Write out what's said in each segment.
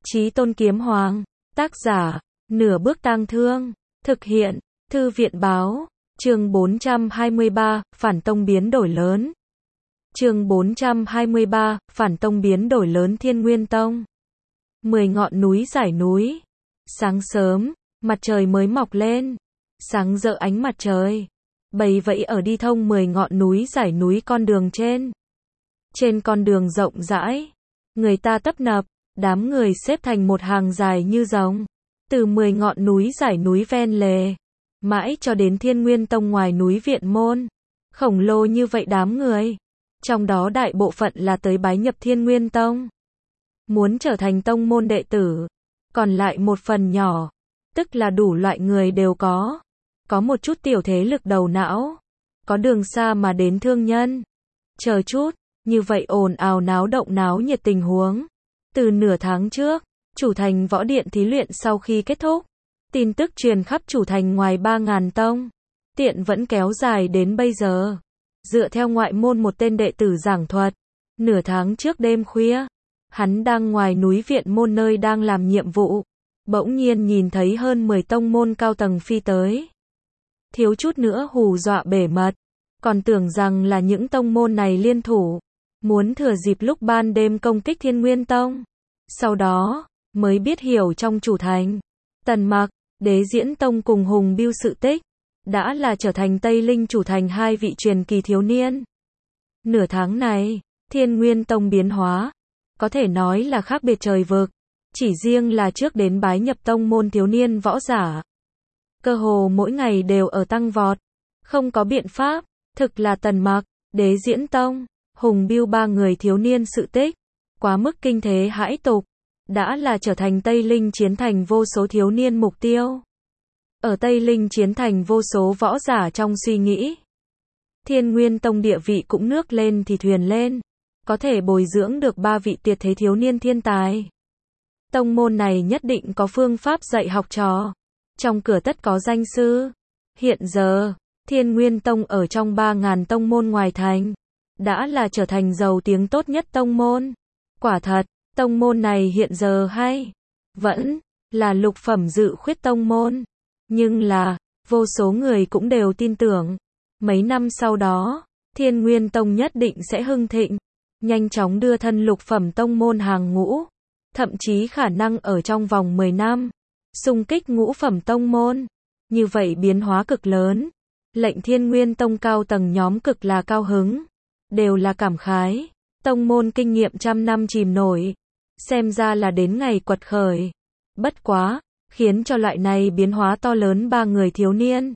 Chí Tôn Kiếm Hoàng. Tác giả, Nửa Bước Tang Thương. Thực hiện, Thư viện Báo. Chương 423, Phản tông biến đổi lớn. Chương 423, Phản tông biến đổi lớn. Thiên Nguyên Tông. 10 ngọn núi dải núi. Sáng sớm, mặt trời mới mọc lên. Sáng rỡ ánh mặt trời. Bầy vẫy ở đi thông 10 ngọn núi dải núi con đường trên. Trên con đường rộng rãi, người ta tấp nập, đám người xếp thành một hàng dài như rồng. Từ 10 ngọn núi dải núi ven lề, mãi cho đến Thiên Nguyên Tông ngoài núi Viện Môn. Khổng lồ như vậy đám người. Trong đó đại bộ phận là tới bái nhập Thiên Nguyên Tông. Muốn trở thành tông môn đệ tử. Còn lại một phần nhỏ, tức là đủ loại người đều có. Có một chút tiểu thế lực đầu não. Có đường xa mà đến thương nhân. Chờ chút, như vậy ồn ào náo động náo nhiệt tình huống. Từ nửa tháng trước, chủ thành võ điện thí luyện sau khi kết thúc. Tin tức truyền khắp chủ thành ngoài 3.000 tông. Tiện vẫn kéo dài đến bây giờ. Dựa theo ngoại môn một tên đệ tử giảng thuật. Nửa tháng trước đêm khuya, hắn đang ngoài núi Viện Môn nơi đang làm nhiệm vụ. Bỗng nhiên nhìn thấy hơn 10 tông môn cao tầng phi tới. Thiếu chút nữa hù dọa bể mật. Còn tưởng rằng là những tông môn này liên thủ. Muốn thừa dịp lúc ban đêm công kích Thiên Nguyên Tông. Sau đó, mới biết hiểu trong chủ thành. Tần Mặc, Đế Diễn Tông cùng Hùng Bưu sự tích. Đã là trở thành Tây Linh chủ thành hai vị truyền kỳ thiếu niên. Nửa tháng này, Thiên Nguyên Tông biến hóa. Có thể nói là khác biệt trời vực. Chỉ riêng là trước đến bái nhập tông môn thiếu niên võ giả. Cơ hồ mỗi ngày đều ở tăng vọt. Không có biện pháp, thực là Tần Mặc, Đế Diễn Tông, Hùng Bưu ba người thiếu niên sự tích. Quá mức kinh thế hãi tục. Đã là trở thành Tây Linh chiến thành vô số thiếu niên mục tiêu. Ở Tây Linh chiến thành vô số võ giả trong suy nghĩ. Thiên Nguyên Tông địa vị cũng nước lên thì thuyền lên. Có thể bồi dưỡng được 3 vị tuyệt thế thiếu niên thiên tài. Tông môn này nhất định có phương pháp dạy học trò. Trong cửa tất có danh sư. Hiện giờ, Thiên Nguyên Tông ở trong 3.000 tông môn ngoài thành. Đã là trở thành giàu tiếng tốt nhất tông môn. Quả thật, tông môn này hiện giờ hay. Vẫn là lục phẩm dự khuyết tông môn. Nhưng là, vô số người cũng đều tin tưởng. Mấy năm sau đó, Thiên Nguyên Tông nhất định sẽ hưng thịnh. Nhanh chóng đưa thân lục phẩm tông môn hàng ngũ. Thậm chí khả năng ở trong vòng 10 năm. Xung kích ngũ phẩm tông môn. Như vậy biến hóa cực lớn. Lệnh Thiên Nguyên Tông cao tầng nhóm cực là cao hứng. Đều là cảm khái. Tông môn kinh nghiệm trăm năm chìm nổi. Xem ra là đến ngày quật khởi. Bất quá, khiến cho loại này biến hóa to lớn 3 người thiếu niên.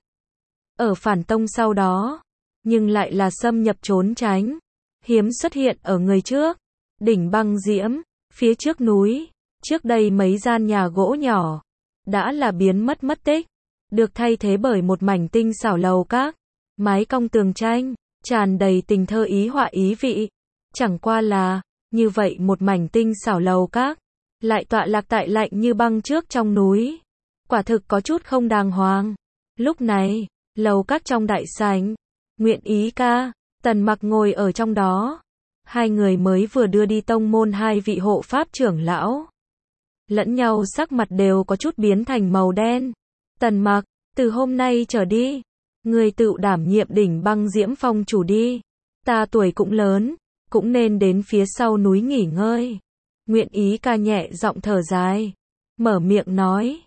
Ở phản tông sau đó, nhưng lại là xâm nhập trốn tránh. Hiếm xuất hiện ở người trước. Đỉnh Băng Diễm, phía trước núi, trước đây mấy gian nhà gỗ nhỏ. Đã là biến mất tích. Được thay thế bởi một mảnh tinh xảo lầu các. Mái cong tường tranh, tràn đầy tình thơ ý họa ý vị. Chẳng qua là, như vậy một mảnh tinh xảo lầu các. Lại tọa lạc tại lạnh như băng trước trong núi. Quả thực có chút không đàng hoàng. Lúc này, lầu các trong đại sảnh. Nguyện Ý ca, Tần Mặc ngồi ở trong đó. Hai người mới vừa đưa đi tông môn hai vị hộ pháp trưởng lão. Lẫn nhau sắc mặt đều có chút biến thành màu đen. Tần Mặc, từ hôm nay trở đi, người tự đảm nhiệm Đỉnh Băng Diễm phong chủ đi. Ta tuổi cũng lớn, cũng nên đến phía sau núi nghỉ ngơi. Nguyện Ý ca nhẹ giọng thở dài. Mở miệng nói.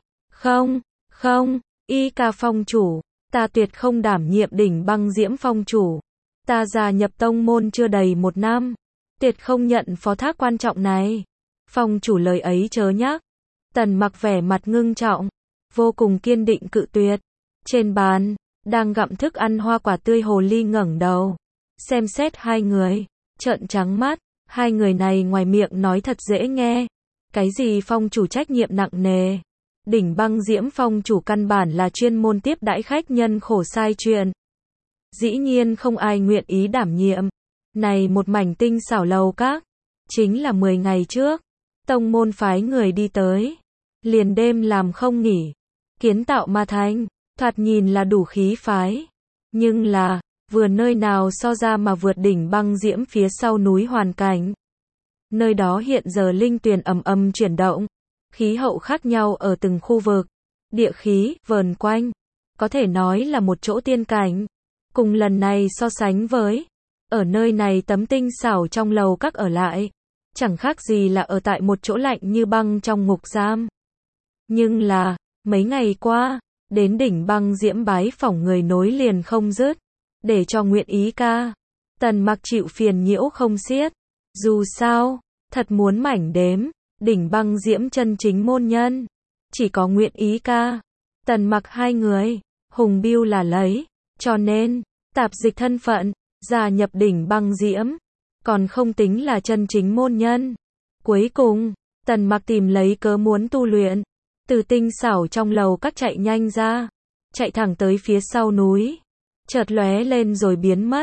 Không, Y ca phong chủ. Ta tuyệt không đảm nhiệm Đỉnh Băng Diễm phong chủ. Ta gia nhập tông môn chưa đầy 1 năm. Tuyệt không nhận phó thác quan trọng này. Phong chủ lời ấy chớ nhắc. Tần Mặc vẻ mặt ngưng trọng. Vô cùng kiên định cự tuyệt. Trên bàn, đang gặm thức ăn hoa quả tươi hồ ly ngẩng đầu. Xem xét hai người. Trợn trắng mắt. Hai người này ngoài miệng nói thật dễ nghe. Cái gì phong chủ trách nhiệm nặng nề. Đỉnh Băng Diễm phong chủ căn bản là chuyên môn tiếp đãi khách nhân khổ sai chuyện. Dĩ nhiên không ai nguyện ý đảm nhiệm. Này một mảnh tinh xảo lầu các. Chính là 10 ngày trước. Tông môn phái người đi tới. Liền đêm làm không nghỉ. Kiến tạo mà thành. Thoạt nhìn là đủ khí phái. Nhưng là, vừa nơi nào so ra mà vượt Đỉnh Băng Diễm phía sau núi hoàn cảnh. Nơi đó hiện giờ linh tuyền ầm ầm chuyển động. khí hậu khác nhau ở từng khu vực, địa khí vờn quanh, có thể nói là một chỗ tiên cảnh. Cùng lần này so sánh với, ở nơi này tấm tinh xảo trong lầu các ở lại, chẳng khác gì là ở tại một chỗ lạnh như băng trong ngục giam. Nhưng là, mấy ngày qua, đến đỉnh băng diễm bái phỏng người nối liền không dứt, để cho nguyện ý ca. Tần Mặc chịu phiền nhiễu không xiết. Dù sao, thật muốn mảnh đếm, đỉnh băng diễm chân chính môn nhân, chỉ có nguyện ý ca. Tần Mặc hai người, Hùng Bưu là lấy, cho nên, tạp dịch thân phận, gia nhập đỉnh băng diễm, còn không tính là chân chính môn nhân. Cuối cùng, Tần Mặc tìm lấy cớ muốn tu luyện, từ tinh xảo trong lầu các chạy nhanh ra, chạy thẳng tới phía sau núi, chợt lóe lên rồi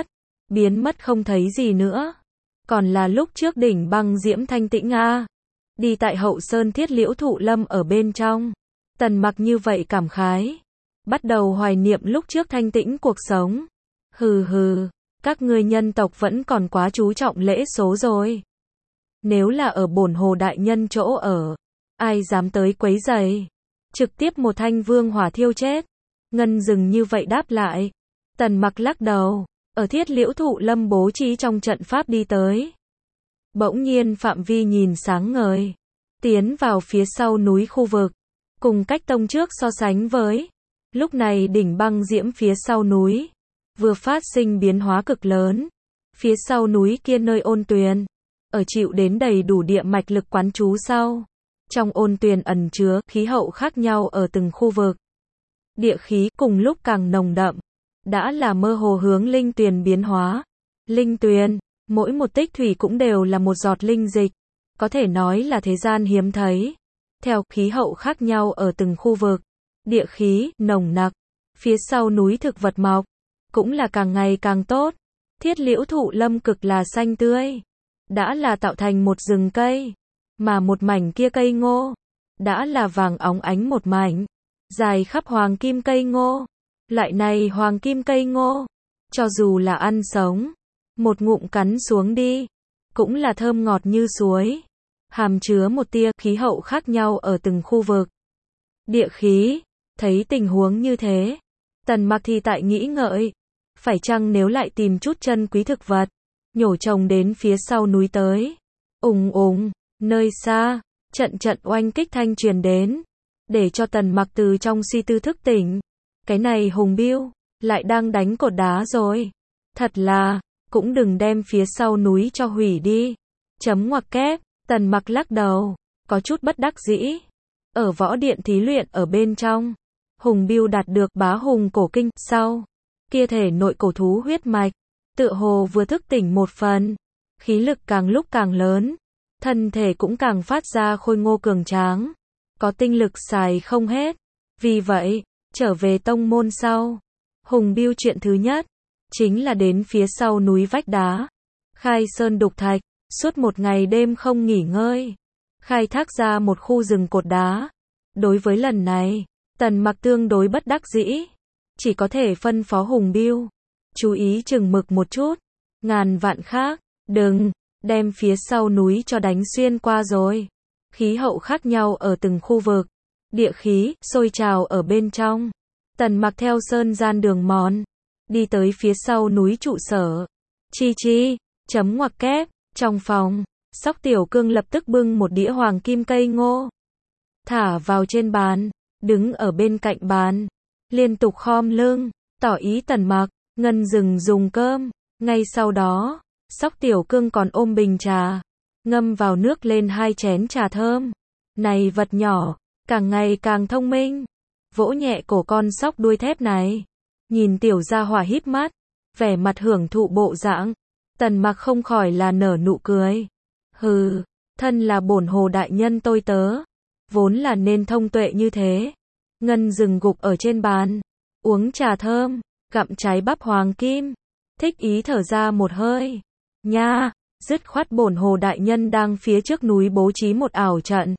biến mất không thấy gì nữa. Còn là lúc trước đỉnh băng diễm thanh tĩnh a, đi tại hậu sơn thiết liễu thụ lâm ở bên trong. Tần Mặc như vậy cảm khái, bắt đầu hoài niệm lúc trước thanh tĩnh cuộc sống. Hừ hừ, các ngươi nhân tộc vẫn còn quá chú trọng lễ số rồi. Nếu là ở bổn hồ đại nhân chỗ ở, ai dám tới quấy rầy, trực tiếp một thanh vương hỏa thiêu chết. Ngân Dừng như vậy đáp lại. Tần Mặc lắc đầu, ở thiết liễu thụ lâm bố trí trong trận pháp đi tới. Bỗng nhiên phạm vi nhìn sáng ngời, tiến vào phía sau núi khu vực, cùng cách tông trước so sánh với. Lúc này đỉnh băng diễm phía sau núi, vừa phát sinh biến hóa cực lớn. Phía sau núi kia nơi ôn tuyền, ở chịu đến đầy đủ địa mạch lực quán trú sau. Trong ôn tuyền ẩn chứa khí hậu khác nhau ở từng khu vực. Địa khí cùng lúc càng nồng đậm, đã là mơ hồ hướng linh tuyền biến hóa. Linh tuyền, mỗi một tích thủy cũng đều là một giọt linh dịch, có thể nói là thế gian hiếm thấy. Theo khí hậu khác nhau ở từng khu vực, địa khí nồng nặc, phía sau núi thực vật mọc, cũng là càng ngày càng tốt. Thiết liễu thụ lâm cực là xanh tươi, đã là tạo thành một rừng cây, mà một mảnh kia cây ngô, đã là vàng óng ánh một mảnh, dài khắp hoàng kim cây ngô. Loại này hoàng kim cây ngô, cho dù là ăn sống, một ngụm cắn xuống đi, cũng là thơm ngọt như suối, hàm chứa một tia khí hậu khác nhau ở từng khu vực. Địa khí, thấy tình huống như thế, Tần Mặc thì tại nghĩ ngợi, phải chăng nếu lại tìm chút chân quý thực vật, nhổ trồng đến phía sau núi tới. Ùng ùng, nơi xa, trận oanh kích thanh truyền đến, để cho Tần Mặc từ trong suy tư thức tỉnh. Cái này Hùng Bưu, lại đang đánh cột đá rồi. Thật là, cũng đừng đem phía sau núi cho hủy đi. Chấm ngoặc kép, Tần Mặc lắc đầu, có chút bất đắc dĩ. Ở võ điện thí luyện ở bên trong, Hùng Bưu đạt được bá hùng cổ kinh sau. Kia thể nội cổ thú huyết mạch, tựa hồ vừa thức tỉnh một phần. Khí lực càng lúc càng lớn, thân thể cũng càng phát ra khôi ngô cường tráng. Có tinh lực xài không hết. Vì vậy, trở về tông môn sau, Hùng Bưu chuyện thứ nhất, chính là đến phía sau núi vách đá, khai sơn đục thạch, suốt một ngày đêm không nghỉ ngơi, khai thác ra một khu rừng cột đá. Đối với lần này, Tần Mặc tương đối bất đắc dĩ, chỉ có thể phân phó Hùng Bưu, chú ý chừng mực một chút, ngàn vạn khác, đừng, đem phía sau núi cho đánh xuyên qua rồi. Khí hậu khác nhau ở từng khu vực, địa khí, sôi trào ở bên trong. Tần Mặc theo sơn gian đường mòn, đi tới phía sau núi trụ sở. Chi, chấm ngoặc kép, trong phòng, Sóc Tiểu Cương lập tức bưng một đĩa hoàng kim cây ngô, thả vào trên bàn, đứng ở bên cạnh bàn, liên tục khom lưng, tỏ ý Tần Mặc, Ngân Dừng dùng cơm. Ngay sau đó, Sóc Tiểu Cương còn ôm bình trà, ngâm vào nước lên 2 chén trà thơm. Này vật nhỏ, càng ngày càng thông minh. Vỗ nhẹ cổ con sóc đuôi thép này, nhìn tiểu gia hỏa híp mắt, vẻ mặt hưởng thụ bộ dạng. Tần Mặc không khỏi là nở nụ cười. Hừ, thân là bổn hồ đại nhân tôi tớ, vốn là nên thông tuệ như thế. Ngân Dừng gục ở trên bàn, uống trà thơm, gặm trái bắp hoàng kim, thích ý thở ra một hơi. Nha, dứt khoát bổn hồ đại nhân đang phía trước núi bố trí một ảo trận,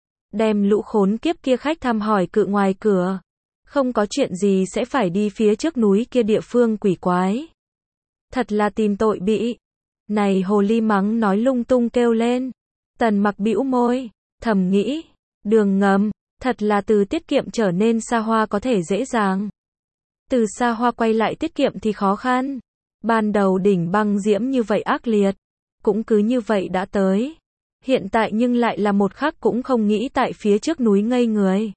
đem lũ khốn kiếp kia khách thăm hỏi cự ngoài cửa, không có chuyện gì sẽ phải đi phía trước núi kia địa phương quỷ quái. Thật là tìm tội bị. Này hồ ly mắng nói lung tung kêu lên. Tần Mặc bĩu môi, thầm nghĩ, Đường ngầm, thật là từ tiết kiệm trở nên xa hoa có thể dễ dàng. Từ xa hoa quay lại tiết kiệm thì khó khăn. Ban đầu đỉnh băng diễm như vậy ác liệt, cũng cứ như vậy đã tới. Hiện tại nhưng lại là một khắc cũng không nghĩ tại phía trước núi ngây người.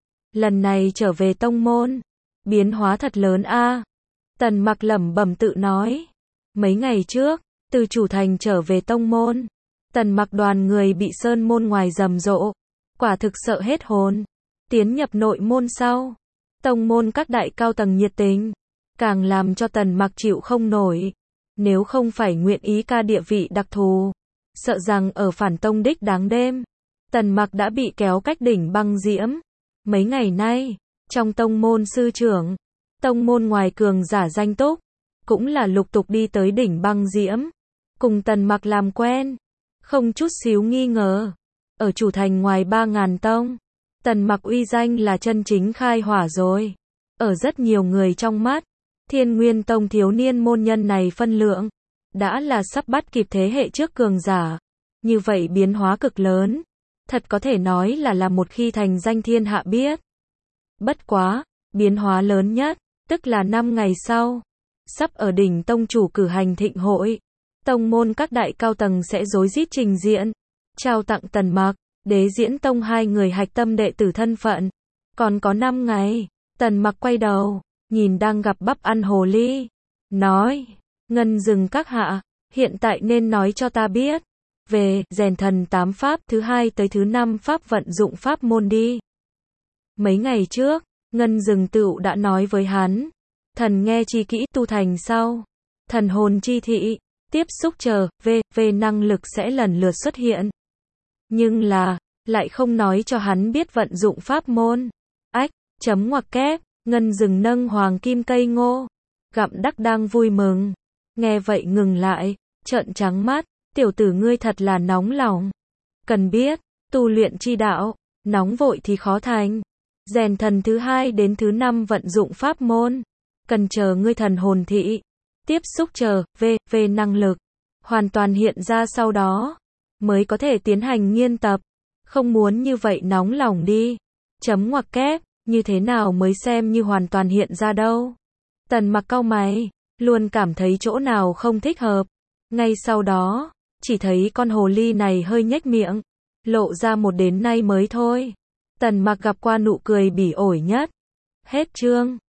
Lần này trở về tông môn, biến hóa thật lớn a. Tần Mặc lẩm bẩm tự nói. Mấy ngày trước, từ chủ thành trở về tông môn, Tần Mặc đoàn người bị sơn môn ngoài rầm rộ, quả thực sợ hết hồn. Tiến nhập nội môn sau, tông môn các đại cao tầng nhiệt tình, càng làm cho Tần Mặc chịu không nổi. Nếu không phải nguyện ý ca địa vị đặc thù, sợ rằng ở phản tông đích đáng đêm, Tần Mặc đã bị kéo cách đỉnh băng diễm. Mấy ngày nay, trong tông môn sư trưởng, tông môn ngoài cường giả danh túc, cũng là lục tục đi tới đỉnh băng diễm, cùng Tần Mặc làm quen, không chút xíu nghi ngờ. Ở chủ thành ngoài 3.000 tông, Tần Mặc uy danh là chân chính khai hỏa rồi. Ở rất nhiều người trong mắt, Thiên Nguyên Tông thiếu niên môn nhân này phân lượng, đã là sắp bắt kịp thế hệ trước cường giả. Như vậy biến hóa cực lớn, thật có thể nói là một khi thành danh thiên hạ biết. Bất quá, biến hóa lớn nhất, tức là 5 ngày sau, sắp ở đỉnh tông chủ cử hành thịnh hội. Tông môn các đại cao tầng sẽ rối rít trình diện, trao tặng Tần Mặc, Đế Diễn Tông 2 người hạch tâm đệ tử thân phận. Còn có 5 ngày, Tần Mặc quay đầu, nhìn đang gặp bắp ăn hồ ly, nói, Ngân Dừng các hạ, hiện tại nên nói cho ta biết, về rèn thần 8 pháp thứ 2 tới thứ 5 pháp vận dụng pháp môn đi. Mấy ngày trước, Ngân Dừng Tựu đã nói với hắn, thần nghe chi kỹ tu thành sau, thần hồn chi thị, tiếp xúc chờ, về năng lực sẽ lần lượt xuất hiện. Nhưng là, lại không nói cho hắn biết vận dụng pháp môn. Ách, chấm ngoặc kép, Ngân Dừng nâng hoàng kim cây ngô, gặm đắc đang vui mừng. Nghe vậy ngừng lại, trợn trắng mắt, tiểu tử ngươi thật là nóng lòng. Cần biết, tu luyện chi đạo, nóng vội thì khó thành. Rèn thần thứ 2 đến thứ 5 vận dụng pháp môn, cần chờ ngươi thần hồn thị, tiếp xúc chờ, về năng lực, hoàn toàn hiện ra sau đó, mới có thể tiến hành nghiên tập. Không muốn như vậy nóng lòng đi. Chấm ngoặc kép, như thế nào mới xem như hoàn toàn hiện ra đâu. Tần Mặc cau mày, luôn cảm thấy chỗ nào không thích hợp. Ngay sau đó, chỉ thấy con hồ ly này hơi nhếch miệng, lộ ra một đến nay mới thôi. Tần Mặc gặp qua nụ cười bỉ ổi nhất. Hết chương.